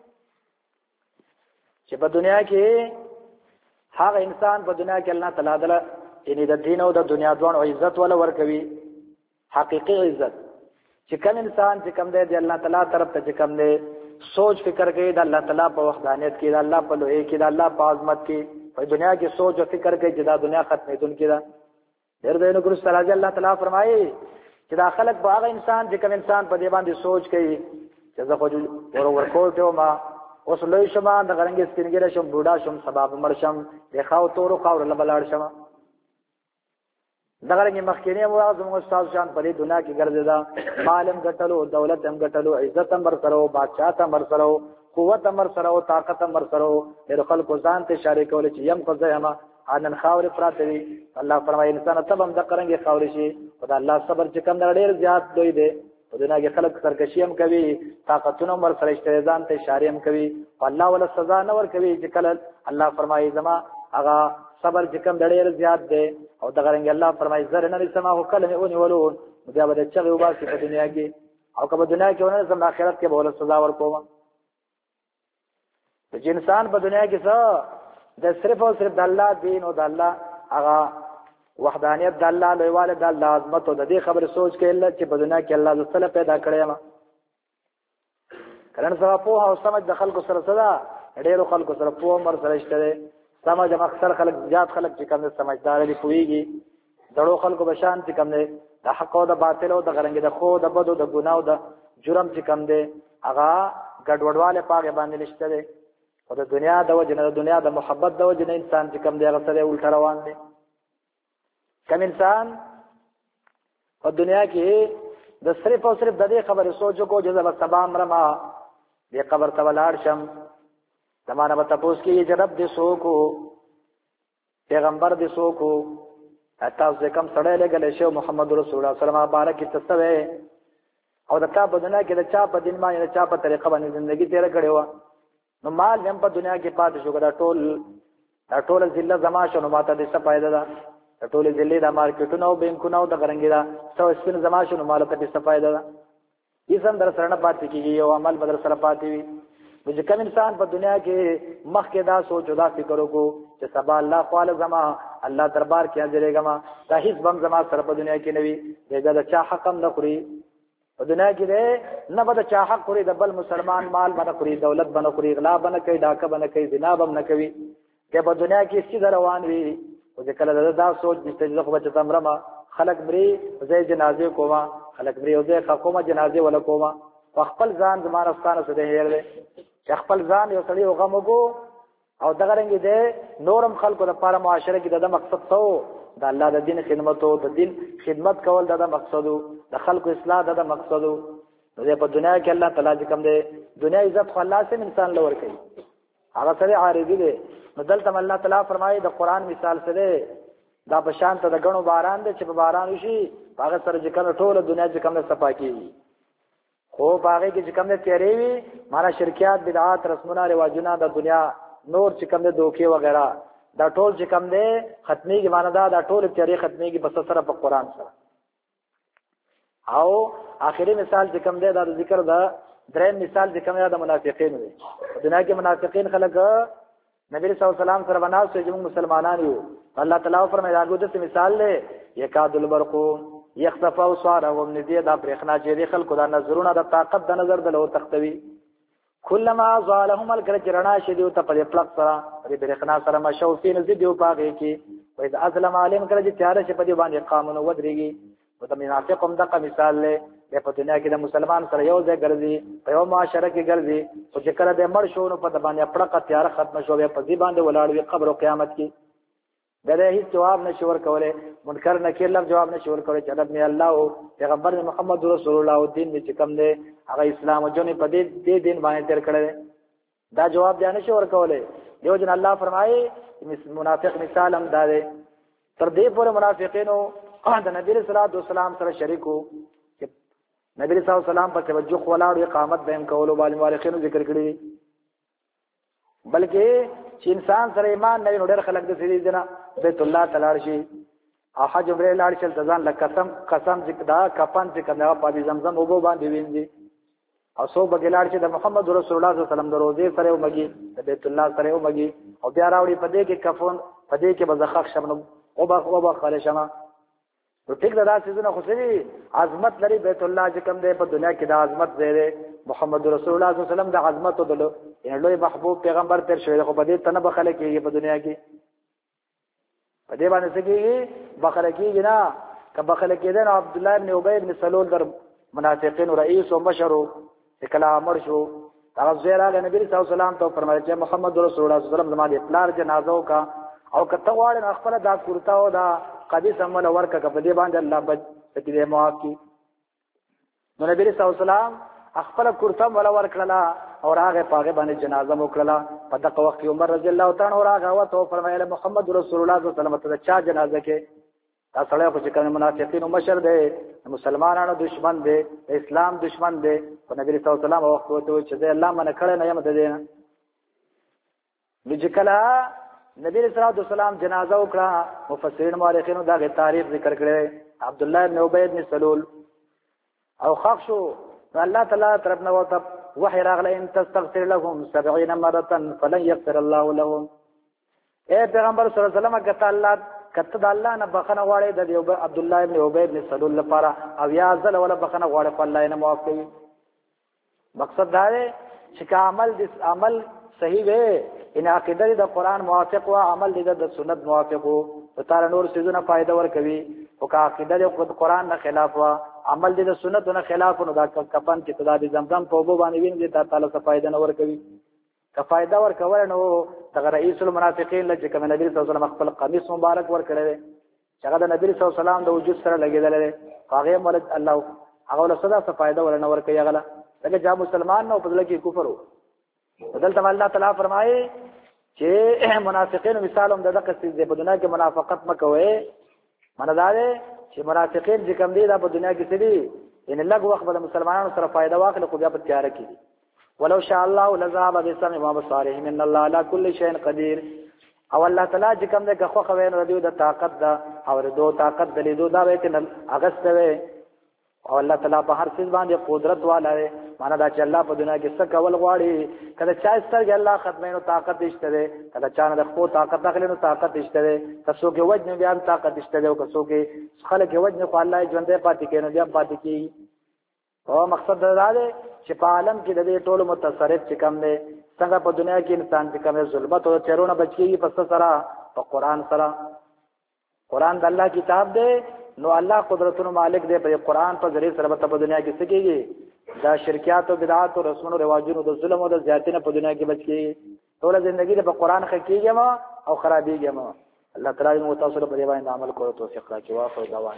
چې په دنیا کې هغه انسان په دنیا کې الله تعالی دل ان د دین او د دنیا دوه عزت ولا ورکوي حقيقي عزت چې کوم انسان چې کوم دی د الله تعالی طرف ته چې کوم دی سوچ فکر کوي د الله تعالی په وحدانیت کې د الله په لوی کې د الله په عظمت کې په دنیا کې سوچ او فکر کوي چې دا دنیا ختمېدون کې ده ډېر دینو ګرځ تعالی الله تعالی فرمایي چې دا خلک باغ انسان چې کوم انسان په دې باندې سوچ کوي چې زه خو ور ورکول ته ما اوس لوی شمه د غرنګ سپینګره شم بوډا شم سبب مرشم د خاو تورو خاور لبلاړ شم دغه رنګ مخکینه مو زموږ استاد شان په دې دنیا کې ګرځیدا مالم ګټلو دولت هم ګټلو عزت هم ورسره بادشاہ هم ورسره قوت هم ورسره طاقت هم ورسره د خلکو ځان ته اشاره کول چې يم قزما انن خاور پراتوي الله فرمایي انسان ته هم د قرنګي خاور شي خدای الله صبر چې کم ډېر زیات دوی دی په دنیا کې خلک سرکشي هم کوي طاقتونه هم ورسره اشتهزان ته اشاره هم کوي الله ولا سزا نه ور کوي چې کله الله فرمایي زما هغه صبر چې کم ډېر زیات دی او دغه رنګ الله فرمایي زر نه سما هو کلمه اونې ولون بیا به چغه وباسي په دنیا کې او کله دنیا کې ونه زم آخرت کې به ول سزا ورکوم چې انسان په دنیا کې څه د صرف او صرف د الله دین او د الله هغه وحدانیت د الله لویواله د الله عظمت او د دې خبره سوچ کې الله چې په دنیا کې الله تعالی پیدا کړی ما کله څه په او سمج د خلکو سره سره ډېر خلکو سره په عمر سره شته سمج اکثر خلک زیات خلک چې کوم سمجدار دي پويږي دړو خلکو به شان چې کوم دي د حق او د باطل او د غرنګ د خو د بدو د ګناو د جرم چې کوم دي هغه ګډوډواله پاګه باندې نشته دي او د دنیا د وجه نه د دنیا د محبت د وجه نه انسان چې کوم دی هغه سره الټ روان دی. کوم انسان په دنیا کې د صرف او صرف د دې خبرې سوچ کو چې زه به سبا مرما دې قبر ته ولاړ شم، زمانه به تاسو کې چې رب دې سوکو پیغمبر دې سوکو تاسو کوم سره لګل شو محمد رسول الله صلی الله علیه وسلم بارک تسوي او د تا په دنیا کې د چا په دین باندې د چا په طریقه باندې ژوندۍ تیر کړې و، نو مال هم په دنیا کې پاتې شو، دا ټول دا ټول ذله زما شنو ماته د څه فائدہ ده، دا ټول ذله د مارکیټونو او بانکونو او د غرنګي دا څو سپین زما شنو مال ته د څه فائدہ ده، هیڅ هم در سره نه پاتې کیږي، یو عمل بدل سره پاتې وي. چې کوم انسان په دنیا کې مخکې دا سوچ او دا فکر وکړو چې سبا الله تعالی زما الله دربار کې حاضرېږم، دا هیڅ بم زما سره په دنیا کې نه وي، دا د چا حق هم نه خوري په دنیا کې ده، نه به د چا حق خوري، د بل مسلمان مال باندې خوري، دولت باندې خوري، غلا باندې کوي، ډاکه باندې کوي، زنا باندې کوي، چې په دنیا کې څه روان وي. او چې کله دا سوچ د تجربه خو چې تمرما خلق مري زې جنازې کوما، خلق مري او زې خقومه جنازې ولا کوما، خپل ځان زمانه ستانه سده هیر دي چې خپل ځان یو سړی وغم وګو او دغه رنګ دي نورم خلکو د لپاره معاشره کې د مقصد څو د الله د دین خدمت او د دین خدمت کول د مقصدو د خلکو اصلاح د مقصدو. نو په دنیا کې الله تعالی کوم دی دنیا عزت خو الله سم انسان لور کوي، هغه سره عارضی دی. نو دلته الله تعالی فرمایي د قران مثال سره دا بشان ته د غنو باران دی چې په باران وشي هغه سره چې کوم ټول دنیا چې کوم صفا کیږي، خو هغه کې چې کوم تیری وي مانا شرکیات بدعات رسمونه رواجونه د دنیا نور چې کوم دوکي وغیرہ دا ټول چې کوم دی ختمي کې مانا دا دا ټول تیری ختمي کې بس سره په قران سره. او اخري مثال چې کوم دی دا ذکر دا درې مثال چې کوم دی د منافقین دی. دنیا کې منافقین خلک نبی صلی الله علیه وسلم سره بناو چې موږ مسلمانان یو، الله تعالی فرمایي دا د مثال له یکاد البرق یخطف ابصارهم ندی دا برخنا چې دی خلکو دا نظرونه د طاقت د نظر د لور تختوي، کلمہ ظالهم الکرجرنا شدیو ته په پلق سره په برخنا سره مشوفین زیدو پاږي کې و اذا ازلم علم کړه چې تیار شي په دې باندې قانون ودرېږي. او د منافق هم دغه مثال له په دنیا کې د مسلمان سره یو ځای ګرځي په یو معاشره کې ګرځي، او چې کله د مړ شو نو په باندې پړق تیار ختم شو په دې باندې ولاړ وي قبر او قیامت کې دغه هیڅ جواب نشي ورکولای، منکر نکیر لفظ جواب نشي ورکولای چې رب می الله او پیغمبر محمد رسول الله او دین می چې کوم دی هغه اسلام او جن په دې دې دین باندې تر کړل، دا جواب دی نشي ورکولای. دیو جن الله فرمایي منافق مثال هم دا دی. تر دې پورې منافقینو د نبی صلی الله علیه وسلم سره شریکو چې نبی صلی الله علیه وسلم په توجه ولاړ اقامت بهم کولو باندې مورخینو ذکر کړی، بلکې چې انسان سره ایمان نه وي ډېر خلک د سړي دنا بیت الله تعالی شي او حج عمره لاړ شي ځان له قسم قسم ذکر دا کفن ذکر دا په زمزم وبو باندې وینځي او سو بګلاړ چې د محمد رسول الله صلی الله علیه وسلم د روزه سره ومږي د بیت الله سره ومږي او بیا راوړي په دې کې کفن په دې کې بزخخ شمن او با او با خاله شمه. نو ټیک دا سيزونه خو سړي عظمت لري بیت الله چې کوم دی په دنیا کې د عظمت زیره محمد رسول الله صلی الله علیه وسلم د عظمت او د لوی محبوب پیغمبر تر شوی خو په دې تنه بخله کېږي په دنیا کې په دې باندې څه کېږي بخله کېږي نه که بخله کېدل عبد الله ابن ابي ابن سلول در منافقین رئیس او مشر کله امر شو هغه زیرا نبی صلی الله علیه وسلم ته فرمایي چې محمد رسول الله صلی الله علیه وسلم زموږ اطلاع جنازو کا او کته واړ خپل دا کورتا او دا قدیس عمل ورکه په دې باندې الله بد دې معاف کی. نو نبی صلی الله علیه وسلم خپل کورتا ولا ورکړه او هغه پاګه باندې جنازه وکړه. په دغه وخت عمر رضی الله تعالی عنہ هغه وته فرمایله محمد رسول الله صلی الله علیه وسلم ته چا جنازه کې دا سړی خو چې کوم منافقین او مشر دی مسلمانانو دشمن دی اسلام دشمن دی او نبی صلی الله علیه وسلم وخت وته چې الله منه کړه نه یم ده دینه. نو کله نبی صلی الله علیه وسلم جنازه وکړه مفسرین مورخین دا غي تاریخ ذکر کړي عبد الله بن ابي بن سلول او خښو الله تعالی طرفنا وته وحی راغله ان تستغفر لهم سبعين مره فلن يغفر الله لهم. اے پیغمبر صلی الله علیه وسلم کته الله کته د الله نه بخنه غواړي د عبد الله بن ابي بن سلول لپاره او یا ځل ولا بخنه غواړي په الله نه معاف کوي. مقصد دا دی چې عمل د عمل صحیح وي ان عقیده د قران موافق او عمل د سنت موافق او تعالی نور سيزونه فائدہ ور کوي او کا عقیده د قران نه خلاف وا عمل د سنت نه خلاف نو دا کفن کې تدابیر زمزم په وبو باندې ویني د تعالی څخه فائدہ نه ور کوي. که فائدہ ور کول نو دغه رئیس المنافقین لږ کوم نبی صلی الله علیه وسلم خپل قمیص مبارک ور کړی چې هغه د نبی صلی الله علیه وسلم د وجود سره لګیدل لري هغه مولد الله هغه له صدا څه فائدہ ور نه ور کوي هغه لکه جا مسلمان نو په دل کې کفر وو بدلته الله تعالی فرمایي چې منافقین مثالهم د دغه څه په دنیا کې منافقت مکوي مناداره چې منافقین چې کوم دي دا په دنیا کې سړي ان لږ وخت به مسلمانانو سره فائدہ واخلي خو بیا په تیار کې ولو شاء الله لذهب بسمعهم وابصارهم ان الله على كل شيء قدير او الله تعالی چې کوم دغه خو خوین ردیو د طاقت دا او دو طاقت د لیدو دا وایي چې اغسطوي او الله تعالی په هر څه باندې قدرت والا دی معنا دا چې الله په دنیا کې څه کول غواړي کله چا سترګې الله ختمینو طاقت نشته دی کله چا نه د خپل طاقت داخلینو طاقت نشته دی تاسو کې وجه بیا طاقت نشته دی او تاسو کې خلک وجه خو الله ژوندې پاتې کینو بیا پاتې کی او مقصد دا دی چې په عالم کې د دې ټولو متصرف چې کم دی څنګه په دنیا کې انسان چې کوم ظلمت او چرونه بچي په سره په قران سره قران د الله کتاب دی نو الله قدرتونو مالک دی په قران په ذریعہ سره په دنیا کې سکیږي دا شرکیات او بدعات او رسمونو رواجونو د ظلم او د زیاتینه په دنیا کې بچي ټول ژوندۍ په قران خکېږي ما او خرابېږي ما الله تعالی مو تاسو په دې باندې عمل کولو توفیق راکړي واخو دا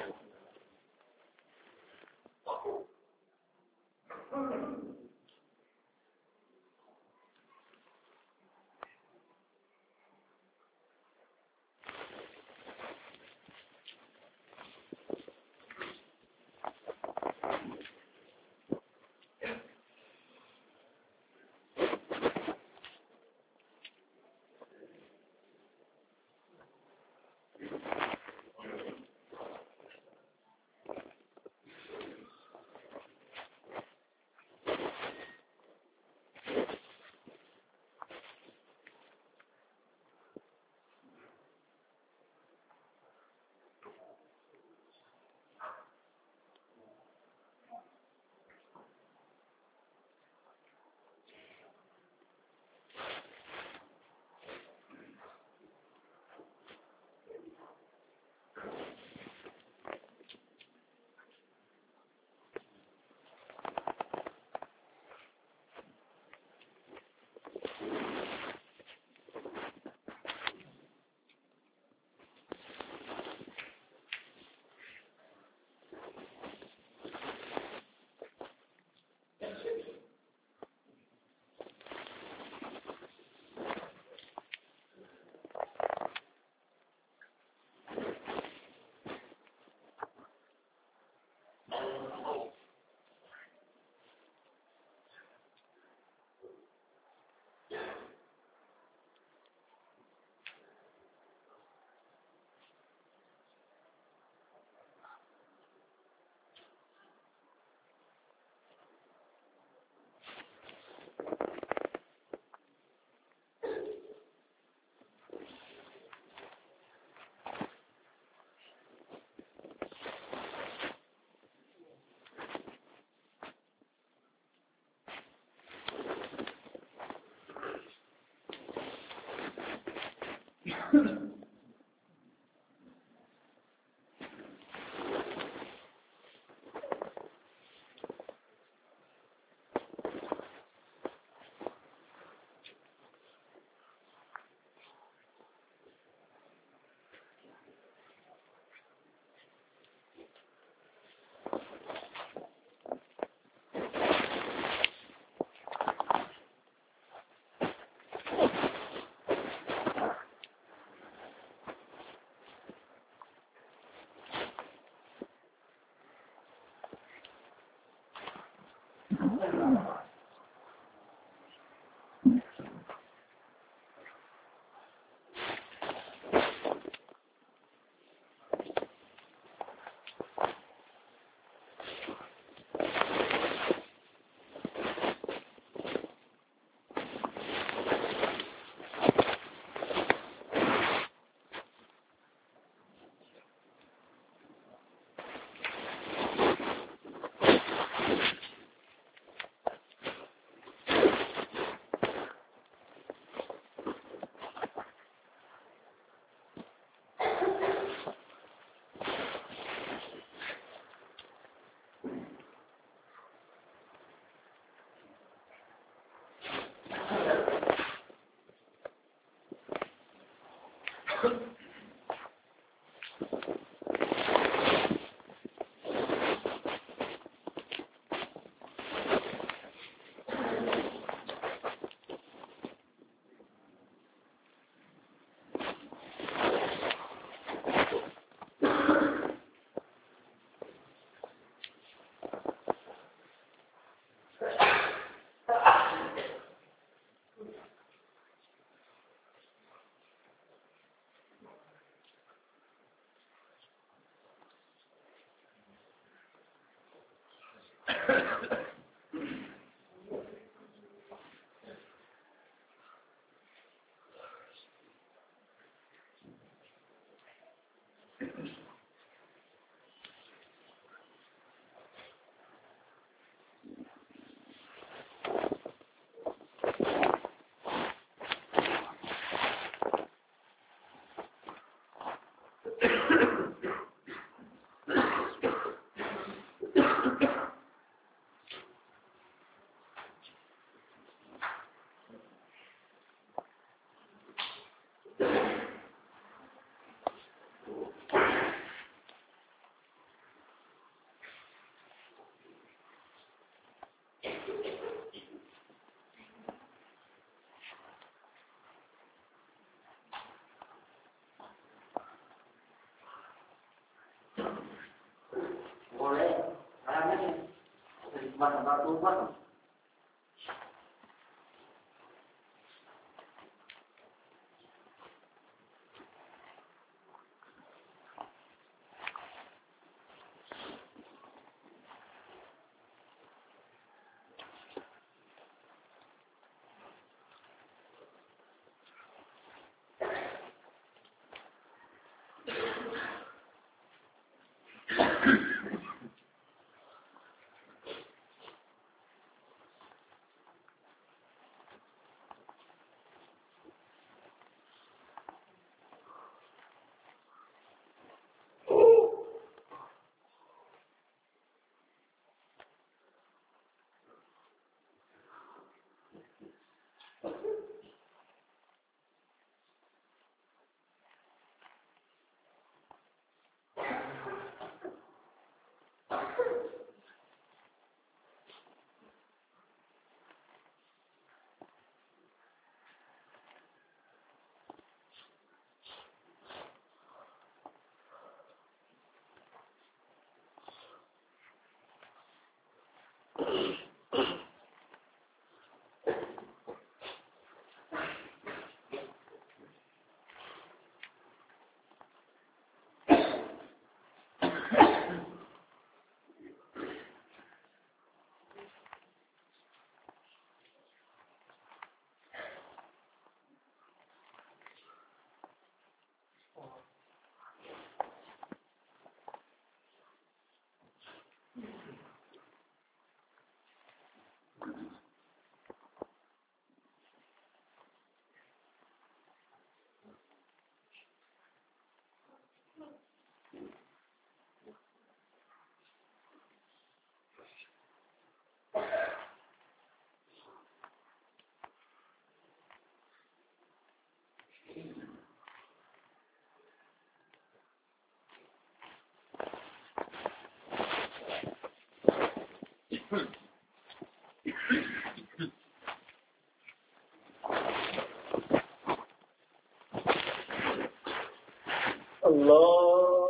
الله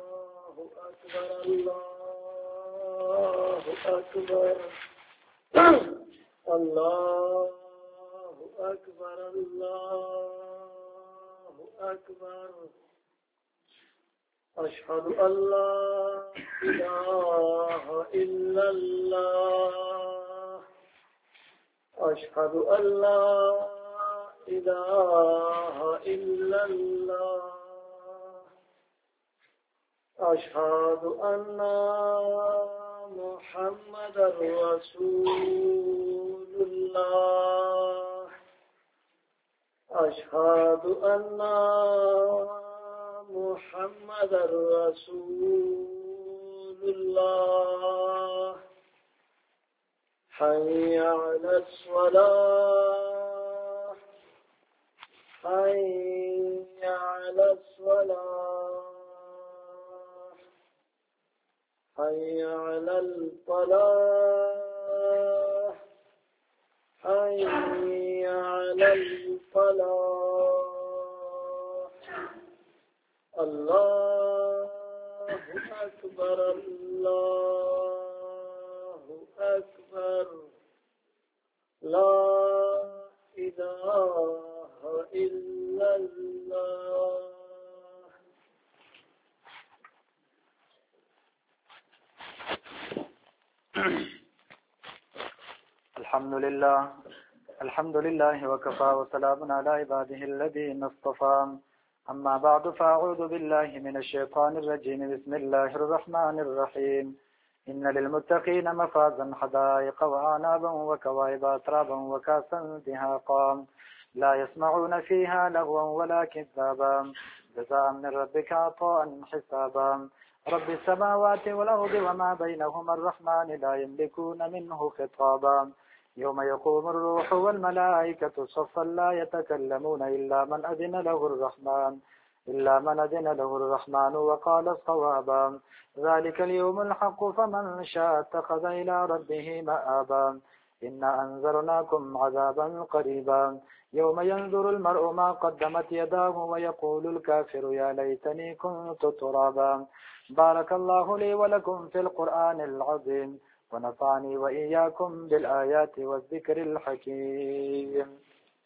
أكبر الله أكبر الله أكبر الله أكبر أشهد أن لا إله إلا الله أشهد أن لا إله إلا الله أشهد أن محمدا رسول الله أشهد أن محمدا رسول الله حي على الصلاة حي على الصلاة حي على الفلاح حي على الفلاح الله أكبر الله أكبر لا إله إلا الله. الحمد لله الحمد لله وكفى وسلام على عباده الذين اصطفى. أما بعد فأعوذ بالله من الشيطان الرجيم. بسم الله الرحمن الرحيم. إن للمتقين مفازا حدائق وأعنابا وكواعب أترابا وكأسا دهاقا لا يسمعون فيها لغوا ولا كذابا جزاء من ربك عطاء حسابا. رب السماوات والأرض وما بينهما الرحمن لا يملكون منه خطابا. يوم يقوم الروح والملائكة صفا لا يتكلمون إلا من أذن له الرحمن إلا من أذن له الرحمن وقال صوابا. ذلك اليوم الحق فمن شاء اتخذ إلى ربه مآبا. إنا أنذرناكم عذابا قريبا يوم ينظر المرء ما قدمت يداه ويقول الكافر يا ليتني كنت ترابا. بارك الله لي ولكم في القرآن العظيم ونفعني وإياكم بالآيات والذكر الحكيم.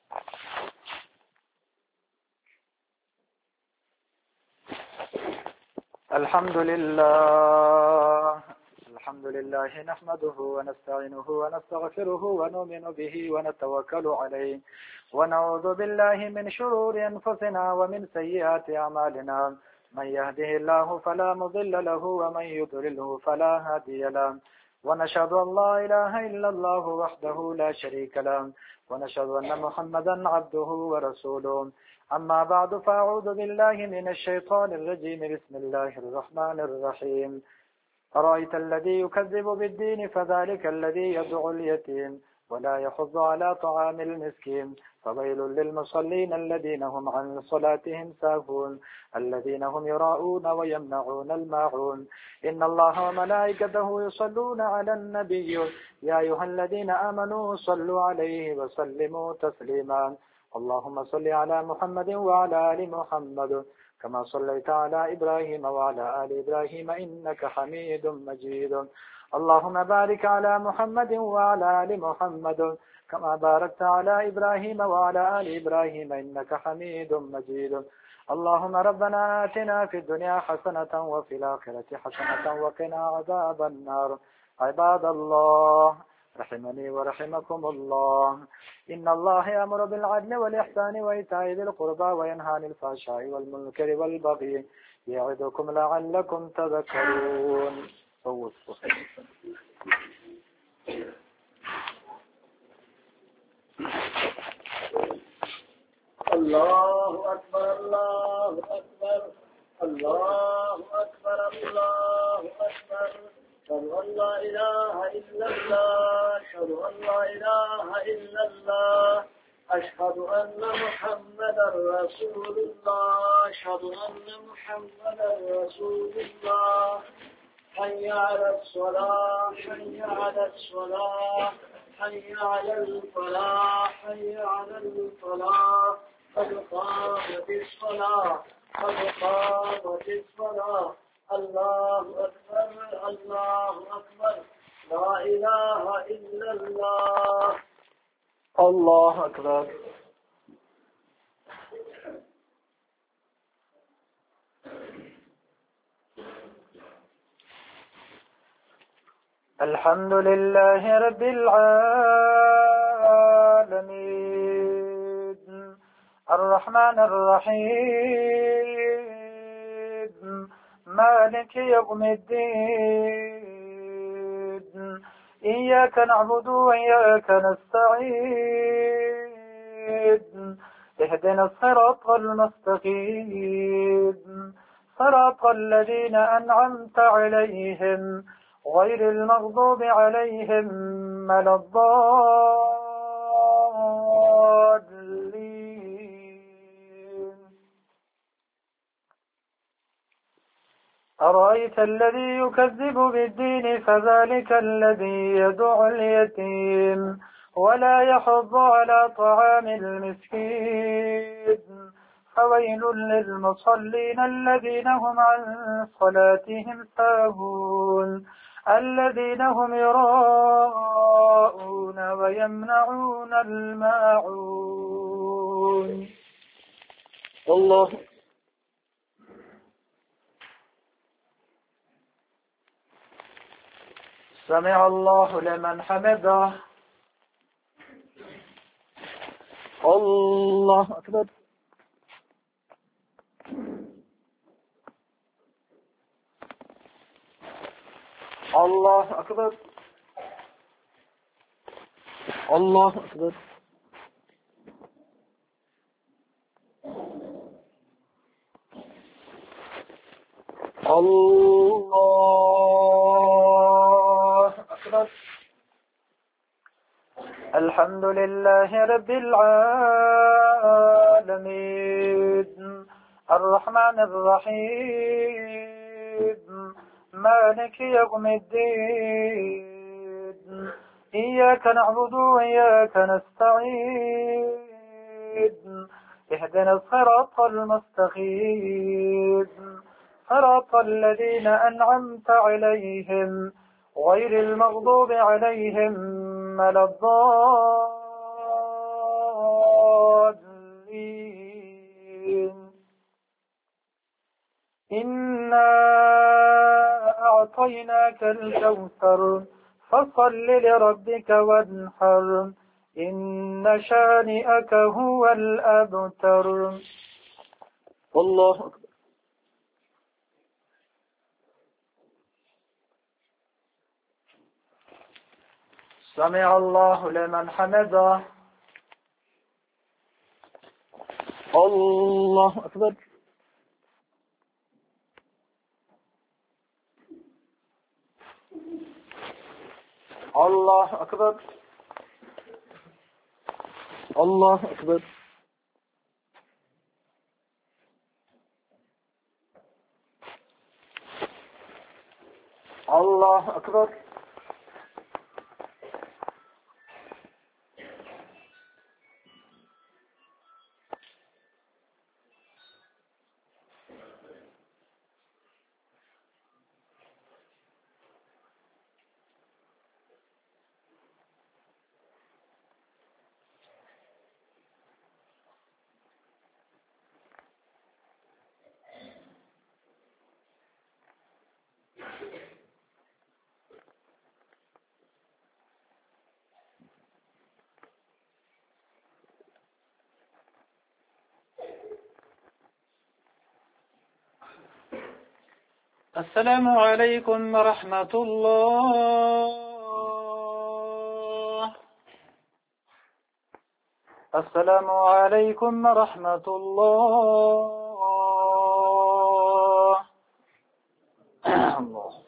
الحمد لله الحمد لله نحمده ونستعينه ونستغفره ونؤمن به ونتوكل عليه ونعوذ بالله من شرور أنفسنا ومن سيئات أعمالنا. من يهده الله فلا مضل له ومن يضلله فلا هادي له ونشهد أن لا إله إلا الله وحده لا شريك له ونشهد أن محمدا عبده ورسوله. أما بعد فأعوذ بالله من الشيطان الرجيم. بسم الله الرحمن الرحيم. أرأيت الذي يكذب بالدين فذلك الذي يدعو اليتيم ولا يحض على طعام المسكين. فويل للمصلين الذين هم عن صلاتهم ساهون الذين هم يراءون ويمنعون الماعون. إن الله وملائكته يصلون على النبي يا أيها الذين آمنوا صلوا عليه وسلموا تسليما. اللهم صل على محمد وعلى آل محمد كما صليت على إبراهيم وعلى آل إبراهيم إنك حميد مجيد. اللهم بارك على محمد وعلى آل محمد كما باركت على إبراهيم وعلى آل إبراهيم إنك حميد مجيد. اللهم ربنا آتنا في الدنيا حسنة وفي الآخرة حسنة وقنا عذاب النار. عباد الله رحمني ورحمكم الله، إن الله يأمر بالعدل والإحسان وإيتاء ذي القربى وينهى عن الفحشاء والمنكر والبغي يعظكم لعلكم تذكرون. الله أكبر الله أكبر الله أكبر الله أكبر. أشهد أن لا إله إلا الله أشهد أن لا إله إلا الله أشهد أن محمدا رسول الله أشهد أن محمدا رسول الله. حي على الصلاة حي على الصلاة حي على الفلاح حي على الفلاح. قد قامت الصلاة قد قامت الصلاة. الله أكبر الله أكبر. لا إله إلا الله. الله أكبر. الحمد لله رب العالمين الرحمن الرحيم مالك يوم الدين. إياك نعبد وإياك نستعين. اهدنا الصراط المستقيم صراط الذين أنعمت عليهم غير المغضوب عليهم ولا الضالين. أرأيت الذي يكذب بالدين فذلك الذي يدعو اليتيم ولا يحض على طعام المسكين. فويل للمصلين الذين هم عن صلاتهم ساهون الذين هم يراءون ويمنعون الماعون. الله سمع الله لمن حمده. الله أكبر. الله أكبر. الله أكبر. الله أكبر. الحمد لله رب العالمين الرحمن الرحيم مالك يوم الدين. إياك نعبد وإياك نستعين. اهدنا الصراط المستقيم صراط الذين أنعمت عليهم غير المغضوب عليهم ولا الضالين. إنا أعطيناك الكوثر فصل لربك وانحر إن شانئك هو الأبتر. والله أكبر. سمع الله لمن حمده. الله أكبر. الله أكبر. الله أكبر. الله أكبر. السلام عليكم ورحمة الله. السلام عليكم ورحمة الله. الله.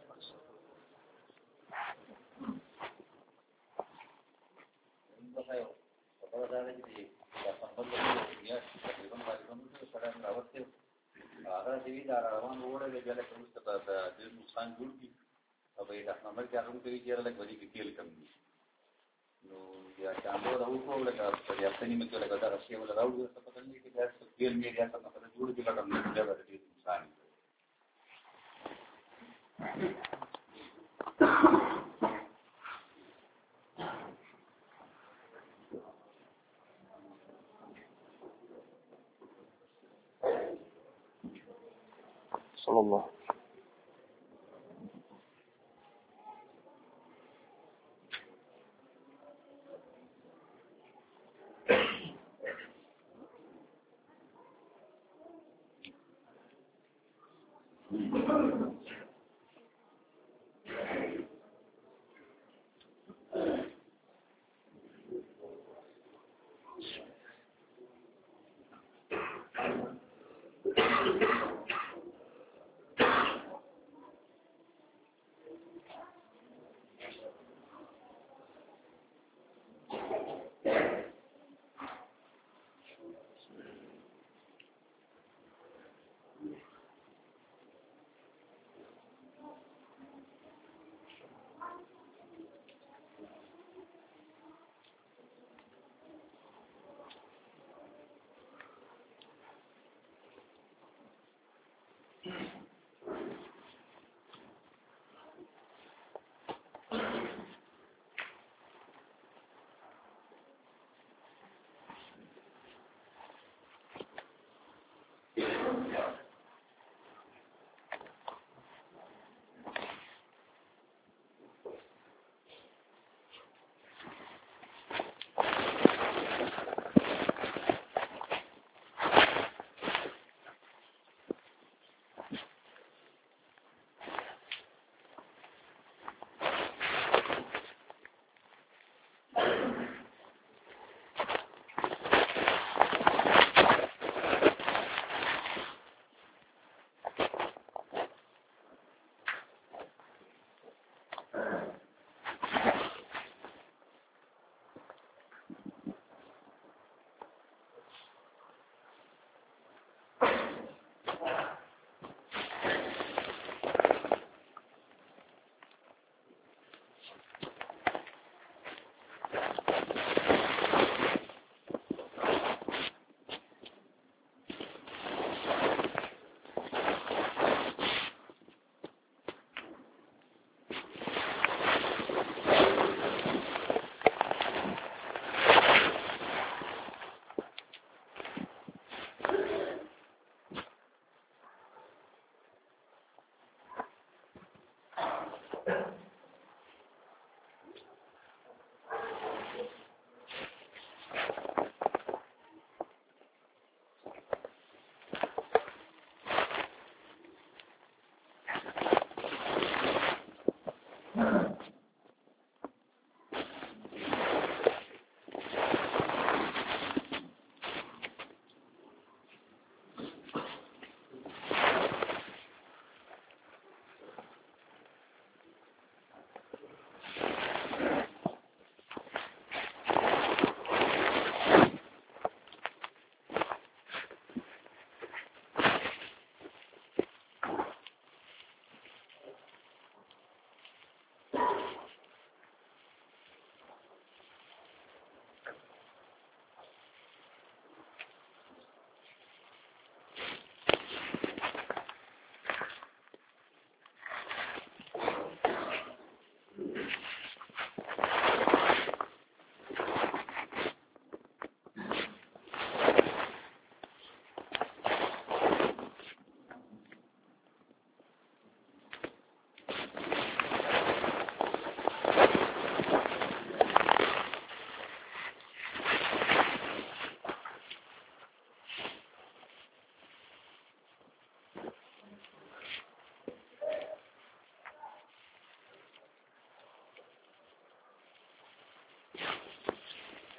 هغه دې دا روان وړه له بل څه مستفاد د نقصان جوړ کی او به د احمد کې هغه کوي چې لکه ودی کې تیل کم دي نو یا څنګه راو کو لکه په دې ځنی مې لکه دا راشي ولا راو څه پته نه کې دا تیل مې یا څه په جوړ کې لګم نه دا ورته نقصان صلى الله.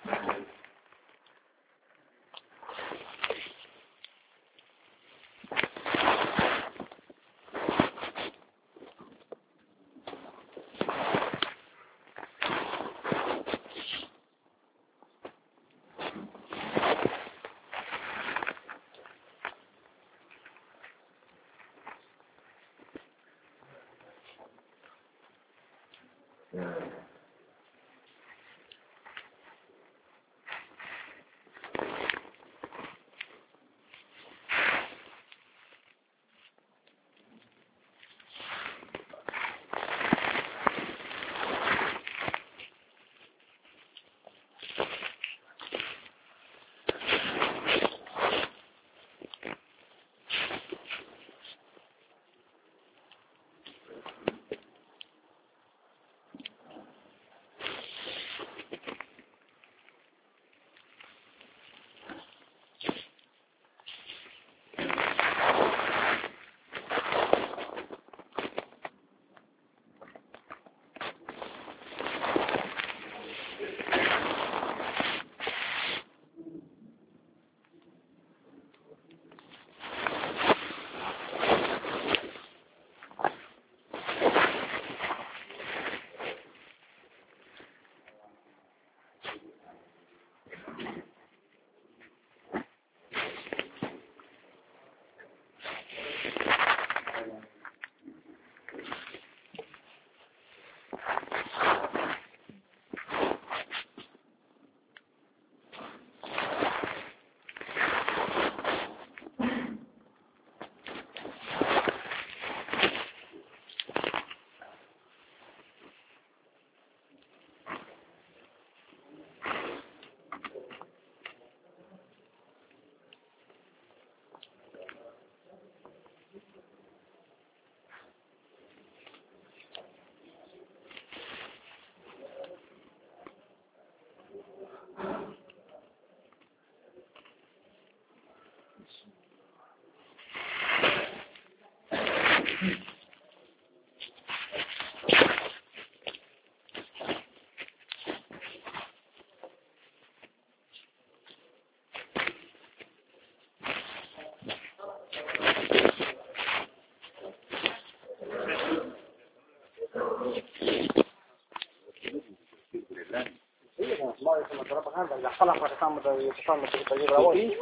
خلاص estamos estamos de llegar hoy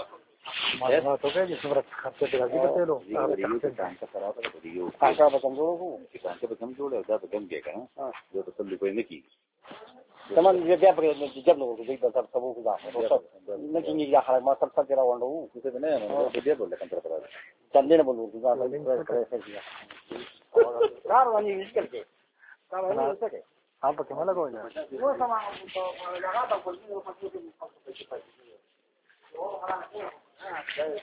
ما تو کې چې څومره خرچه دی راځي په تلو هغه به کوم جوړو چې څنګه به کوم جوړو دا به کوم کې کنه یو ته تل کوی نه کی تمام یې بیا پرې نه جب نو دې په تاسو ته وګورم نه کې نه ځخه ما تر څه راوندو څه دې نه نو دې بوله کنتر پر څنګه نه بولو دا کار ونی وشکل کې کار ونی وسکه आप पक्के में लगो यार वो सामान तो लगा था कुछ नहीं वो पक्के में वो हमारा है हां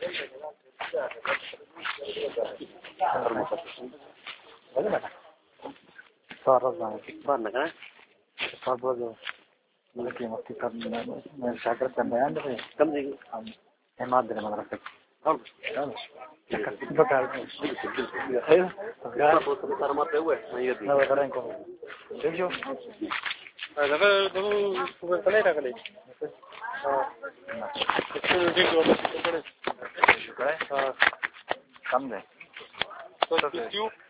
बोले बेटा सारा जान बात ना का सब बोलो मतलब कि मस्ती करना मैं शाकर करने आया ना कम से कम हिम्मत देने वाला से हम बता है यार वो तो सारा मत हुए मैं ये ना करें को देखो अगर तो सुबह चले ना कले हां इसको देखो तो करे हां कम है तो क्यों